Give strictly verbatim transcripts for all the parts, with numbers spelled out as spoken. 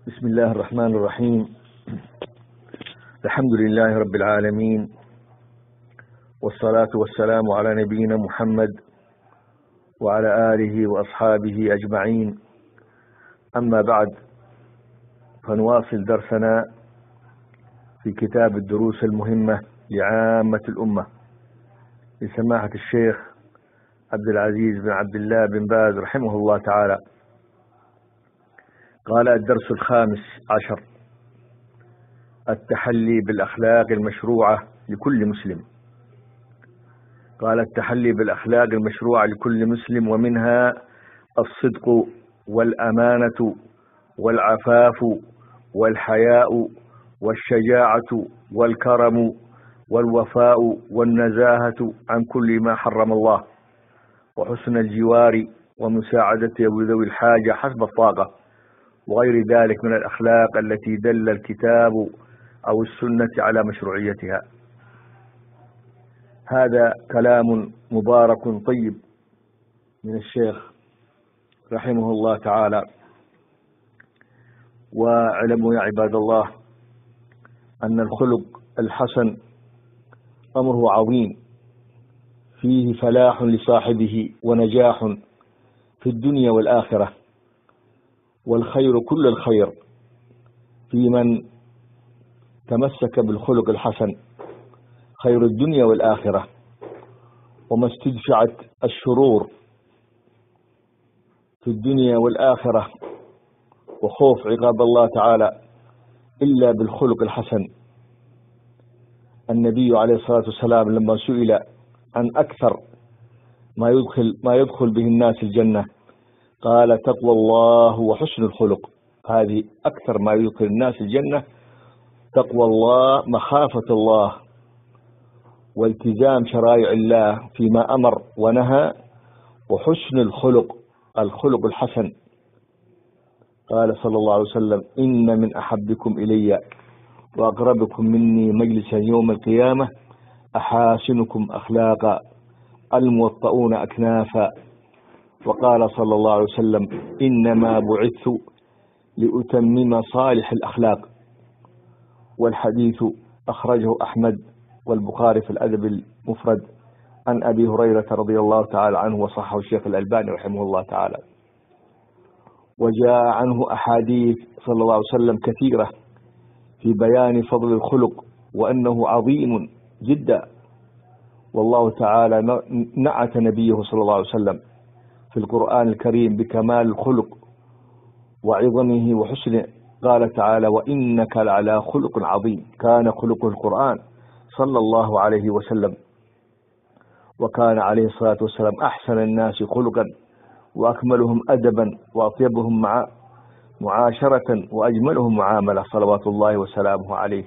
بسم الله الرحمن الرحيم. الحمد لله رب العالمين، والصلاة والسلام على نبينا محمد وعلى آله وأصحابه أجمعين. أما بعد، فنواصل درسنا في كتاب الدروس المهمة لعامة الأمة لسماحة الشيخ عبد العزيز بن عبد الله بن باز رحمه الله تعالى. قال: الدرس الخامس عشر: التحلي بالأخلاق المشروعة لكل مسلم. قال: التحلي بالأخلاق المشروعة لكل مسلم، ومنها الصدق والأمانة والعفاف والحياء والشجاعة والكرم والوفاء والنزاهة عن كل ما حرم الله، وحسن الجوار ومساعدة ذوي الحاجة حسب الطاقة، وغير ذلك من الأخلاق التي دل الكتاب أو السنة على مشروعيتها. هذا كلام مبارك طيب من الشيخ رحمه الله تعالى. واعلموا يا عباد الله أن الخلق الحسن أمره عظيم، فيه فلاح لصاحبه ونجاح في الدنيا والآخرة، والخير كل الخير في من تمسك بالخلق الحسن، خير الدنيا والآخرة، وما استدفعت الشرور في الدنيا والآخرة وخوف عقاب الله تعالى إلا بالخلق الحسن. النبي عليه الصلاة والسلام لما سئل عن أكثر ما يدخل ما يدخل به الناس الجنة قال: تقوى الله وحسن الخلق. هذه أكثر ما يدخل الناس الجنة، تقوى الله، مخافة الله، والتزام شرائع الله فيما أمر ونهى، وحسن الخلق، الخلق الحسن. قال صلى الله عليه وسلم: إن من أحبكم إلي وأقربكم مني مجلسا يوم القيامة أحاسنكم أخلاقا الموطؤون أكنافا. وقال صلى الله عليه وسلم: إنما بعثت لأتمم صالح الأخلاق. والحديث أخرجه أحمد والبخاري في الأدب المفرد عن أبي هريرة رضي الله تعالى عنه، وصححه الشيخ الألباني رحمه الله تعالى. وجاء عنه أحاديث صلى الله عليه وسلم كثيرة في بيان فضل الخلق وأنه عظيم جدا. والله تعالى نعت نبيه صلى الله عليه وسلم في القرآن الكريم بكمال الخلق وعظمه وحسنه. قال تعالى: وإنك لعلى خلق عظيم. كان خلقه القرآن صلى الله عليه وسلم، وكان عليه الصلاة والسلام أحسن الناس خلقا وأكملهم أدبا وأطيبهم مع معاشرة وأجملهم معاملة، صلوات الله وسلامه عليه.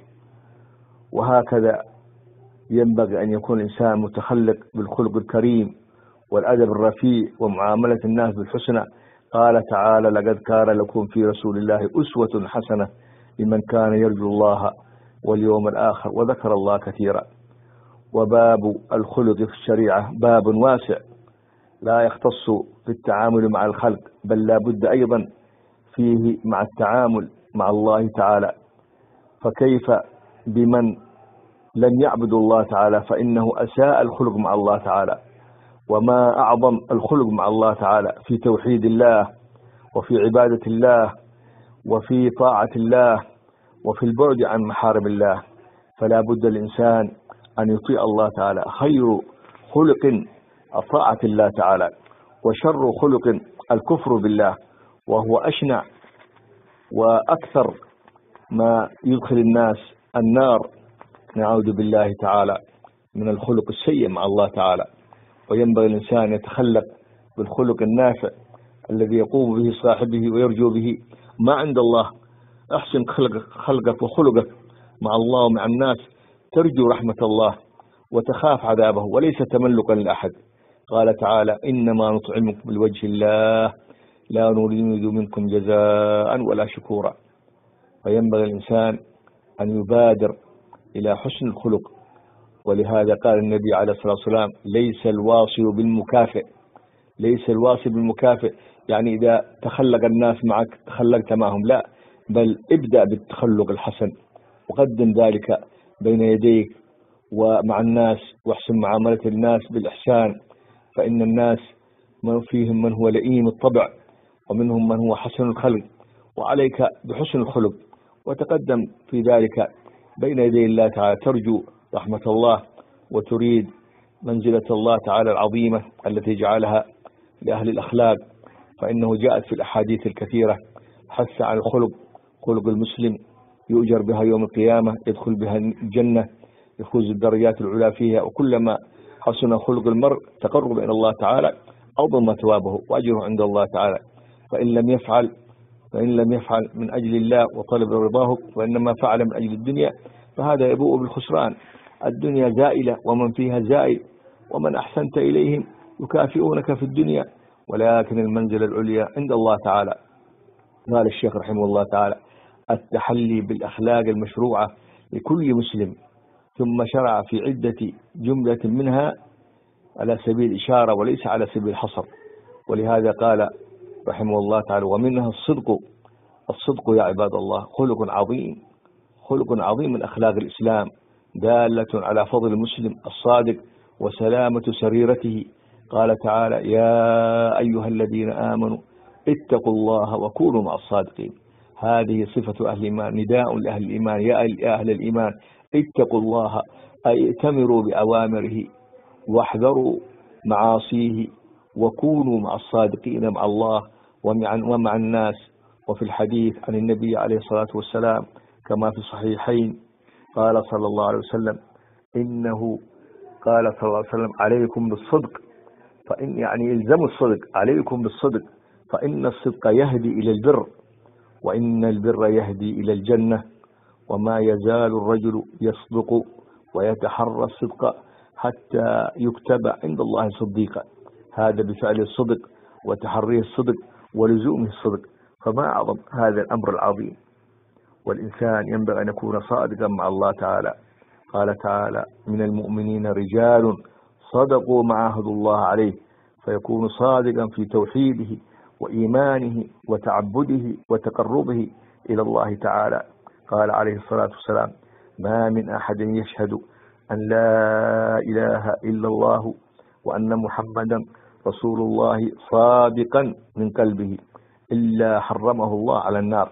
وهكذا ينبغي أن يكون الإنسان متخلق بالخلق الكريم والأدب الرفيع ومعاملة الناس بالحسنى. قال تعالى: لقد كان لكم في رسول الله أسوة حسنة لمن كان يرجو الله واليوم الآخر، وذكر الله كثيرا. وباب الخلق في الشريعة باب واسع لا يختص بالتعامل مع الخلق، بل لا بد أيضا فيه مع التعامل مع الله تعالى. فكيف بمن لم يعبد الله تعالى فإنه أساء الخلق مع الله تعالى؟ وما أعظم الخلق مع الله تعالى في توحيد الله وفي عبادة الله وفي طاعة الله وفي البعد عن محارم الله. فلا بد الإنسان أن يطيع الله تعالى. خير خلق طاعة الله تعالى، وشر خلق الكفر بالله، وهو أشنع وأكثر ما يدخل الناس النار، نعوذ بالله تعالى من الخلق السيء مع الله تعالى. وينبغي الإنسان يتخلق بالخلق النافع الذي يقوم به صاحبه ويرجو به ما عند الله. أحسن خلق خلقك وخلقك مع الله ومع الناس، ترجو رحمة الله وتخاف عذابه، وليس تملقا لأحد. قال تعالى: إنما نطعمكم لوجه الله لا نريد منكم جزاء ولا شكورا. فينبغي الإنسان أن يبادر إلى حسن الخلق. ولهذا قال النبي عليه الصلاة والسلام: ليس الواصل بالمكافئ. ليس الواصل بالمكافئ يعني إذا تخلق الناس معك تخلقت معهم، لا، بل ابدأ بالتخلق الحسن وقدم ذلك بين يديك ومع الناس، واحسن معاملة الناس بالإحسان، فإن الناس من فيهم من هو لئيم الطبع ومنهم من هو حسن الخلق، وعليك بحسن الخلق وتقدم في ذلك بين يدي الله تعالى، ترجو رحمة الله وتريد منزلة الله تعالى العظيمة التي جعلها لأهل الأخلاق. فإنه جاءت في الأحاديث الكثيرة حث على الخلق، خلق المسلم يؤجر بها يوم القيامة، يدخل بها الجنة، يفوز الدرجات العلى فيها، وكلما حسن خلق المرء تقرب إلى الله تعالى عظم ثوابه وأجره عند الله تعالى. فإن لم يفعل فإن لم يفعل من أجل الله وطلب رضاه، وإنما فعل من أجل الدنيا، فهذا يبوء بالخسران. الدنيا زائلة ومن فيها زائل، ومن أحسنت إليهم يكافئونك في الدنيا، ولكن المنزل العليا عند الله تعالى. قال الشيخ رحمه الله تعالى: التحلي بالأخلاق المشروعة لكل مسلم، ثم شرع في عدة جملة منها على سبيل الإشارة وليس على سبيل الحصر. ولهذا قال رحمه الله تعالى: ومنها الصدق. الصدق يا عباد الله خلق عظيم، خلق عظيم من أخلاق الإسلام، دالة على فضل المسلم الصادق وسلامة سريرته. قال تعالى: يا أيها الذين آمنوا اتقوا الله وكونوا مع الصادقين. هذه صفة أهل الإيمان، نداء لأهل الإيمان: يا أهل الإيمان اتقوا الله، أي ائتمروا بأوامره واحذروا معاصيه، وكونوا مع الصادقين مع الله ومع الناس. وفي الحديث عن النبي عليه الصلاة والسلام كما في الصحيحين قال صلى الله عليه وسلم: إنه قال صلى الله عليه وسلم: عليكم بالصدق، فإن يعني الزموا الصدق، عليكم بالصدق، فإن الصدق يهدي إلى البر، وإن البر يهدي إلى الجنة، وما يزال الرجل يصدق ويتحرى الصدق حتى يكتب عند الله صديقا. هذا بفعل الصدق وتحريه الصدق ولزومه الصدق. فما أعظم هذا الأمر العظيم، والإنسان ينبغي أن يكون صادقا مع الله تعالى. قال تعالى: من المؤمنين رجال صدقوا ما عاهدوا الله عليه، فيكون صادقا في توحيده وإيمانه وتعبده وتقربه إلى الله تعالى. قال عليه الصلاة والسلام: ما من أحد يشهد أن لا إله إلا الله وأن محمدا رسول الله صادقا من قلبه إلا حرمه الله على النار.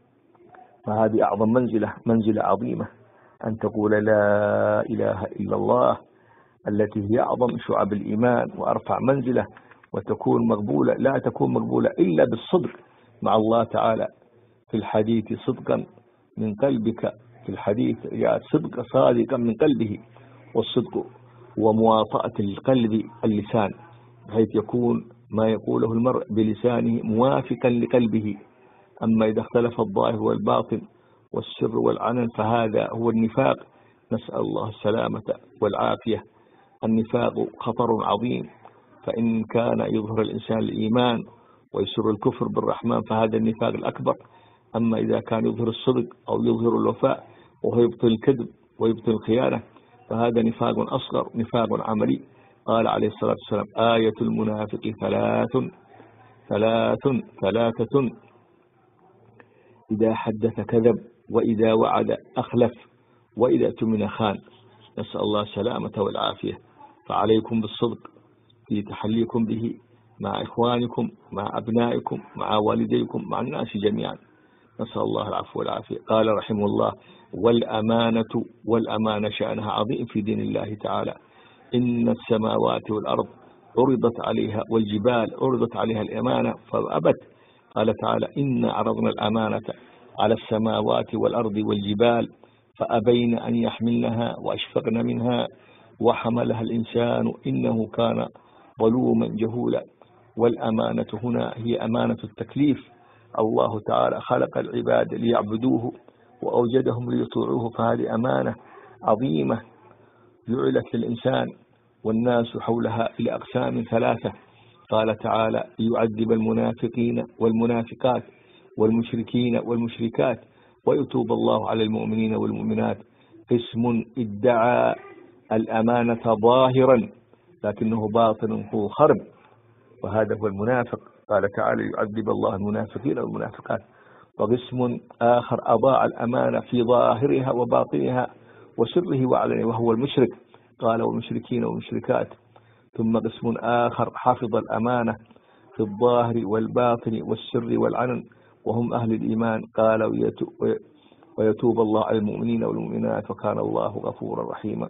فهذه أعظم منزلة، منزلة عظيمة، أن تقول لا إله إلا الله، التي هي أعظم شعب الإيمان وأرفع منزلة، وتكون مقبولة، لا تكون مقبولة إلا بالصدق مع الله تعالى. في الحديث صدقا من قلبك، في الحديث يا صدق صادقا من قلبه. والصدق هو مواطأة القلب اللسان، بحيث يكون ما يقوله المرء بلسانه موافقا لقلبه. أما إذا اختلف الظاهر والباطن والسر والعلن فهذا هو النفاق، نسأل الله السلامة والعافية. النفاق خطر عظيم، فإن كان يظهر الإنسان الإيمان ويسر الكفر بالرحمن فهذا النفاق الأكبر. أما إذا كان يظهر الصدق أو يظهر الوفاء وهو يبطل الكذب ويبطل الخيانة فهذا نفاق أصغر، نفاق عملي. قال عليه الصلاة والسلام: آية المنافق ثلاث ثلاث ثلاثة: إذا حدث كذب، وإذا وعد أخلف، وإذا اؤتمن خان. نسأل الله السلامة والعافية. فعليكم بالصدق في تحليكم به مع إخوانكم، مع أبنائكم، مع والديكم، مع الناس جميعا. نسأل الله العفو والعافية. قال رحمه الله: والأمانة، والأمانة شأنها عظيم في دين الله تعالى. إن السماوات والأرض عرضت عليها، والجبال عرضت عليها الأمانة فأبت. قال تعالى: إن عرضنا الأمانة على السماوات والأرض والجبال فأبين أن يحملنها وأشفقن منها وحملها الإنسان إنه كان ظلوما جهولا. والأمانة هنا هي أمانة التكليف. الله تعالى خلق العباد ليعبدوه وأوجدهم ليطيعوه، فهذه أمانة عظيمة جعلت للإنسان، والناس حولها إلى أقسام ثلاثة. قال تعالى: ليعذب المنافقين والمنافقات والمشركين والمشركات ويتوب الله على المؤمنين والمؤمنات. قسم ادعى الأمانة ظاهرا لكنه باطن هو خرب، وهذا هو المنافق. قال تعالى: يعذب الله المنافقين والمنافقات وقسم آخر أضاع الأمانة في ظاهرها وباطنها وسره وعلنه وهو المشرك، قال والمشركين والمشركات. ثم قسم آخر حفظ الأمانة في الظاهر والباطن والسر والعلن وهم أهل الإيمان، قال ويتوب الله على المؤمنين والمؤمنات وكان الله غفورا رحيما.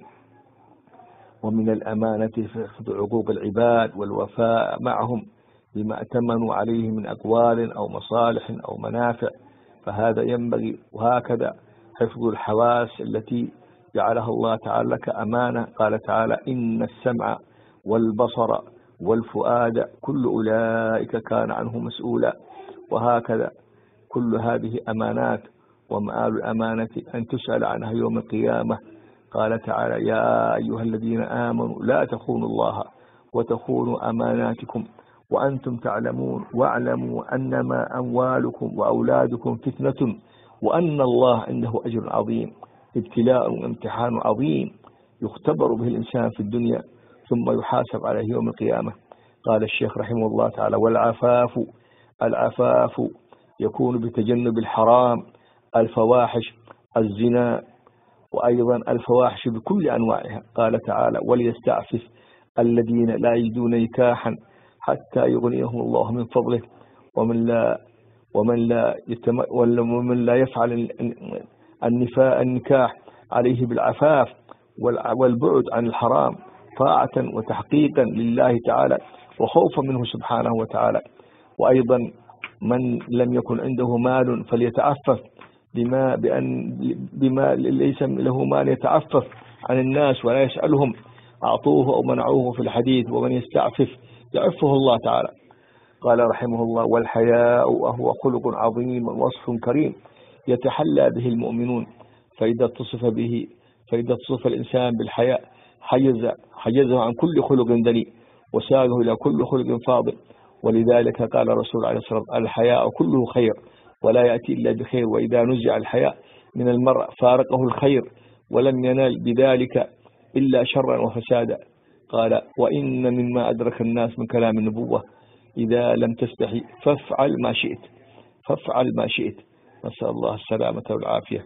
ومن الأمانة حفظ حقوق العباد والوفاء معهم بما ائتمنوا عليه من أقوال أو مصالح أو منافع، فهذا ينبغي. وهكذا حفظ الحواس التي جعلها الله تعالى لك أمانة، قال تعالى إن السمع والبصر والفؤاد كل أولئك كان عنه مسؤولا. وهكذا كل هذه أمانات، ومآل الأمانة أن تسأل عنها يوم القيامة. قال تعالى يا أيها الذين آمنوا لا تخونوا الله وتخونوا أماناتكم وأنتم تعلمون واعلموا أنما أموالكم وأولادكم فتنة وأن الله عنده أجر عظيم. ابتلاء وامتحان عظيم يختبر به الإنسان في الدنيا ثم يحاسب عليه يوم القيامة. قال الشيخ رحمه الله تعالى والعفاف العفاف يكون بتجنب الحرام، الفواحش، الزنا، وأيضا الفواحش بكل أنواعها. قال تعالى وليستعفف الذين لا يجدون نكاحا حتى يغنيهم الله من فضله ومن لا ومن لا يتم ومن لا يفعل النفاء النكاح عليه بالعفاف والبعد عن الحرام طاعة وتحقيقا لله تعالى وخوفا منه سبحانه وتعالى. وأيضا من لم يكن عنده مال فليتعفف بما بأن بما ليس له مال يتعفف عن الناس ولا يسألهم أعطوه أو منعوه في الحديث، ومن يستعفف يعفه الله تعالى. قال رحمه الله والحياء وهو خلق عظيم ووصف كريم يتحلى به المؤمنون، فإذا اتصف به فإذا اتصف الإنسان بالحياء حيز حيزه عن كل خلق دني وساقه إلى كل خلق فاضل. ولذلك قال الرسول عليه الصلاة والسلام الحياء كله خير ولا يأتي إلا بخير، وإذا نزع الحياء من المرء فارقه الخير ولم ينال بذلك إلا شرا وفسادا. قال وإن مما أدرك الناس من كلام النبوة إذا لم تستحي فافعل ما شئت فافعل ما شئت نسأل الله السلامة والعافية.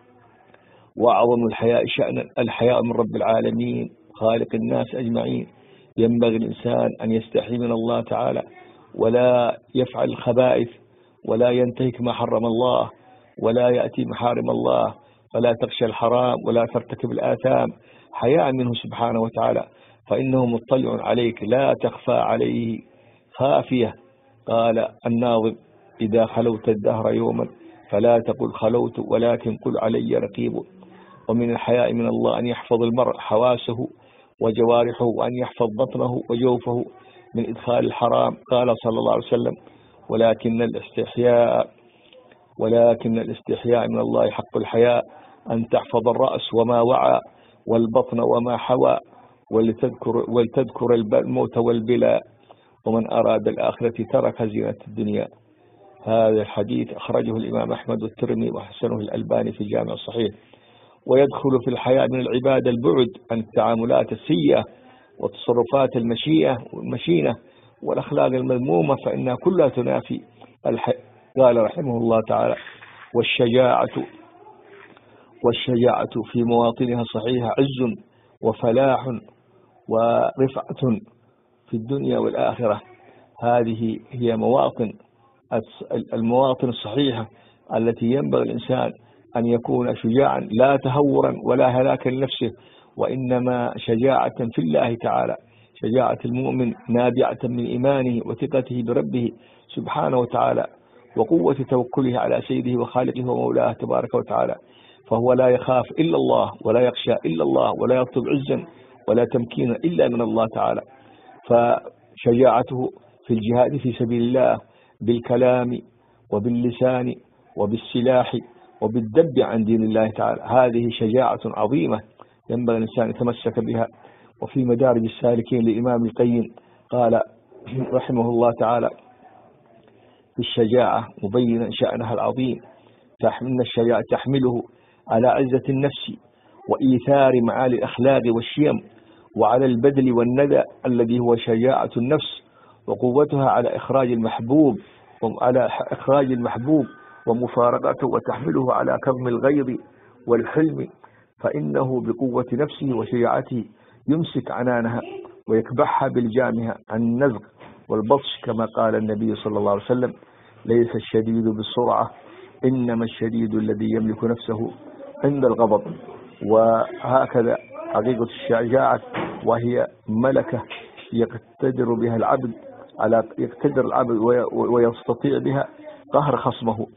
وأعظم الحياء شأنا الحياء من رب العالمين خالق الناس أجمعين. ينبغي الإنسان أن يستحي من الله تعالى ولا يفعل الخبائث ولا ينتهك ما حرم الله ولا يأتي محارم الله فلا تخشى الحرام ولا ترتكب الآثام حياء منه سبحانه وتعالى، فإنه مطلع عليك لا تخفى عليه خافية. قال الناظم إذا خلوت الدهر يوما فلا تقل خلوت ولكن قل علي رقيب. ومن الحياء من الله أن يحفظ المرء حواسه وجوارحه وأن يحفظ بطنه وجوفه من إدخال الحرام. قال صلى الله عليه وسلم ولكن الاستحياء ولكن الاستحياء من الله حق الحياء أن تحفظ الرأس وما وعى والبطن وما حوى ولتذكر, ولتذكر الموت والبلاء ومن أراد الآخرة ترك زينة الدنيا. هذا الحديث أخرجه الإمام أحمد والترمذي وحسنه الألباني في الجامع الصحيح. ويدخل في الحياء من العبادة البعد عن التعاملات السيئة والتصرفات المشيئة والمشينة والأخلاق المذمومة فإنها كلها تنافي الحياء. قال رحمه الله تعالى والشجاعة والشجاعة في مواطنها صحيحة عز وفلاح ورفعة في الدنيا والآخرة. هذه هي مواطن المواطن الصحيحة التي ينبغي الإنسان أن يكون شجاعا لا تهورا ولا هلاكا لنفسه، وإنما شجاعة في الله تعالى. شجاعة المؤمن نابعة من إيمانه وثقته بربه سبحانه وتعالى وقوة توكله على سيده وخالقه ومولاه تبارك وتعالى، فهو لا يخاف إلا الله ولا يخشى إلا الله ولا يطلب عزا ولا تمكينا إلا من الله تعالى. فشجاعته في الجهاد في سبيل الله بالكلام وباللسان وبالسلاح وبالدب عن دين الله تعالى، هذه شجاعة عظيمة ينبغي الإنسان يتمسك بها. وفي مدارج السالكين للإمام القيم قال رحمه الله تعالى في الشجاعة مبينا شأنها العظيم تحمل الشجاعة تحمله على عزة النفس وإيثار معالي الأخلاق والشيم وعلى البذل والندى الذي هو شجاعة النفس، وقوتها على إخراج المحبوب وعلى إخراج المحبوب ومفارقته وتحمله على كظم الغيظ والحلم، فإنه بقوة نفسه وشجاعته يمسك عنانها ويكبحها بلجامها عن النزغ والبطش، كما قال النبي صلى الله عليه وسلم: ليس الشديد بالسرعة إنما الشديد الذي يملك نفسه عند الغضب. وهكذا حقيقة الشجاعة، وهي ملكة يقتدر بها العبد على يقتدر العبد ويستطيع بها قهر خصمه.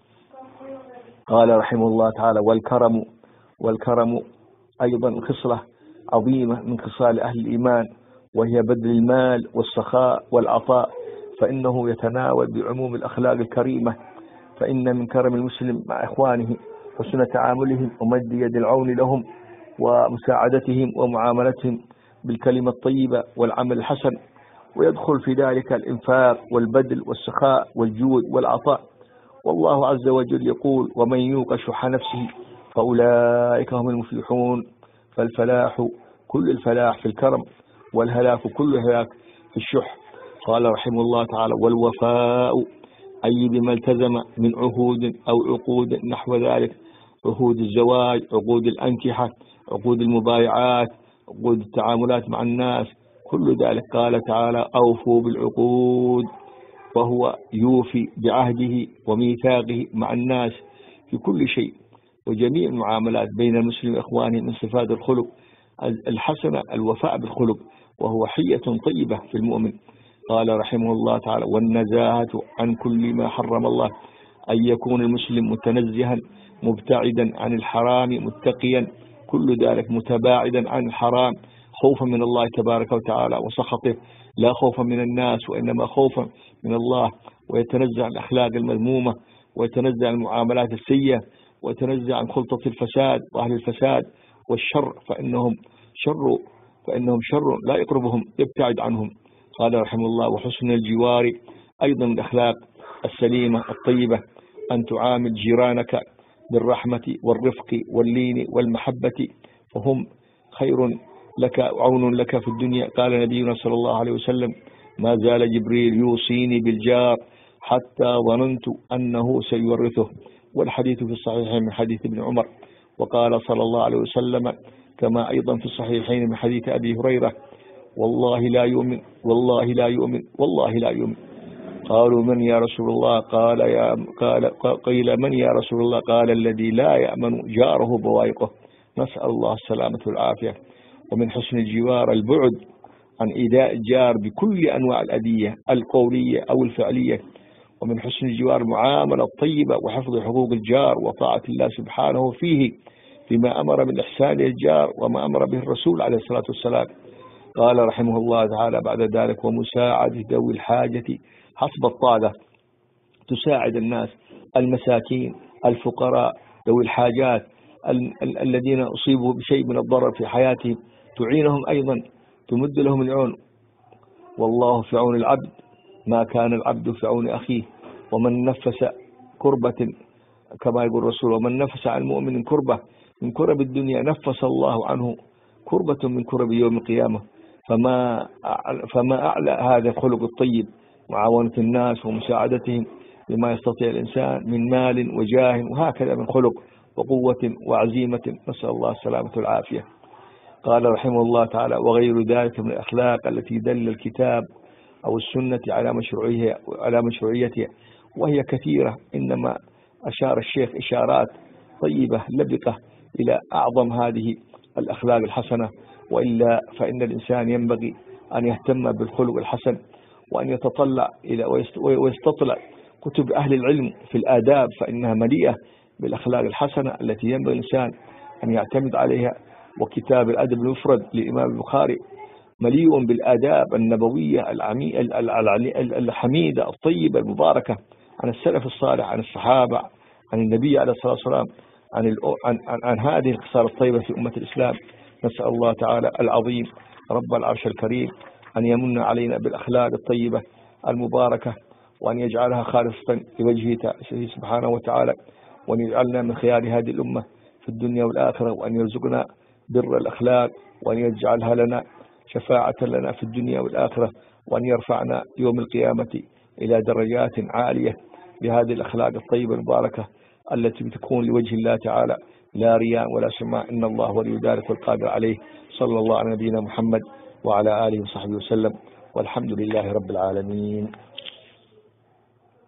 قال رحمه الله تعالى: والكرم والكرم أيضا خصلة عظيمة من خصال أهل الإيمان، وهي بذل المال والسخاء والعطاء، فإنه يتناول بعموم الأخلاق الكريمة. فإن من كرم المسلم مع إخوانه حسن تعاملهم ومد يد العون لهم ومساعدتهم ومعاملتهم بالكلمة الطيبة والعمل الحسن، ويدخل في ذلك الإنفاق والبذل والسخاء والجود والعطاء. والله عز وجل يقول: ومن يوق شح نفسه فأولئك هم المفلحون. فالفلاح كل الفلاح في الكرم، والهلاك كل الهلاك في الشح. قال رحمه الله تعالى: والوفاء أي بما التزم من عهود أو عقود نحو ذلك، عهود الزواج، عقود الأنكحة، عقود المبايعات، عقود التعاملات مع الناس، كل ذلك. قال تعالى: أوفوا بالعقود، وهو يوفي بعهده وميثاقه مع الناس في كل شيء وجميع المعاملات بين المسلم وإخوانه. من صفات الخلق الحسنة الوفاء بالخلق، وهو حية طيبة في المؤمن. قال رحمه الله تعالى: والنزاهة عن كل ما حرم الله، أن يكون المسلم متنزها مبتعدا عن الحرام متقيا كل ذلك، متباعدا عن الحرام خوفا من الله تبارك وتعالى وسخطه، لا خوفا من الناس وإنما خوفا من الله، ويتنزع عن الأخلاق المذمومة، ويتنزع عن المعاملات السيئة، ويتنزع عن خلطة الفساد وأهل الفساد والشر، فإنهم شر فإنهم شر لا يقربهم، يبتعد عنهم. قال رحمه الله: وحسن الجوار أيضا الأخلاق السليمة الطيبة، أن تعامل جيرانك بالرحمة والرفق واللين والمحبة، فهم خير لك وعون لك في الدنيا. قال نبينا صلى الله عليه وسلم: ما زال جبريل يوصيني بالجار حتى ظننت أنه سيورثه. والحديث في الصحيحين من حديث ابن عمر. وقال صلى الله عليه وسلم كما أيضا في الصحيحين من حديث أبي هريرة: والله لا يؤمن والله لا يؤمن والله لا يؤمن. قالوا: من يا رسول الله؟ قال يا قال قيل: من يا رسول الله؟ قال: الذي لا يأمن جاره بوائقه. نسأل الله السلامة والعافية. ومن حسن الجوار البعد عن إيذاء الجار بكل أنواع الأذية القولية أو الفعلية. ومن حسن الجوار المعاملة الطيبة وحفظ حقوق الجار وطاعة الله سبحانه فيه فيما أمر بالإحسان للجار وما أمر به الرسول عليه الصلاة والسلام. قال رحمه الله تعالى بعد ذلك: ومساعدة ذوي الحاجة حسب الطاقة، تساعد الناس المساكين الفقراء ذوي الحاجات ال ال الذين أصيبوا بشيء من الضرر في حياتهم، تعينهم أيضا، تمد لهم العون. والله في عون العبد ما كان العبد في عون أخيه. ومن نفس كربة كما يقول الرسول: ومن نفس عن المؤمن كربة من كرب الدنيا نفس الله عنه كربة من كرب يوم القيامة. فما فما أعلى هذا الخلق الطيب، معاونة الناس ومساعدتهم بما يستطيع الإنسان من مال وجاه، وهكذا من خلق وقوة وعزيمة. نسأل الله السلامة والعافية. قال رحمه الله تعالى: وغير ذلك من الأخلاق التي دل الكتاب أو السنة على مشروعية على مشروعيتها، وهي كثيرة، إنما أشار الشيخ إشارات طيبة لبقة إلى أعظم هذه الأخلاق الحسنة. وإلا فإن الإنسان ينبغي أن يهتم بالخلق الحسن، وأن يتطلع إلى ويستطلع كتب أهل العلم في الآداب، فإنها مليئة بالأخلاق الحسنة التي ينبغي الإنسان أن يعتمد عليها. وكتاب الأدب المفرد للإمام البخاري مليء بالآداب النبوية الحميدة الطيبة المباركة عن السلف الصالح، عن الصحابة، عن النبي عليه الصلاة والسلام، عن, عن, عن, عن هذه الخصال الطيبة في أمة الإسلام. نسأل الله تعالى العظيم رب العرش الكريم أن يمن علينا بالأخلاق الطيبة المباركة، وأن يجعلها خالصة لوجهه سبحانه وتعالى، وأن يجعلنا من خيار هذه الأمة في الدنيا والآخرة، وأن يرزقنا بر الأخلاق، وأن يجعلها لنا شفاعة لنا في الدنيا والآخرة، وأن يرفعنا يوم القيامة إلى درجات عالية بهذه الأخلاق الطيبة المباركة التي بتكون لوجه الله تعالى لا رياء ولا سماع. إن الله ولي ذلك والقادر عليه. صلى الله على نبينا محمد وعلى آله وصحبه وسلم، والحمد لله رب العالمين.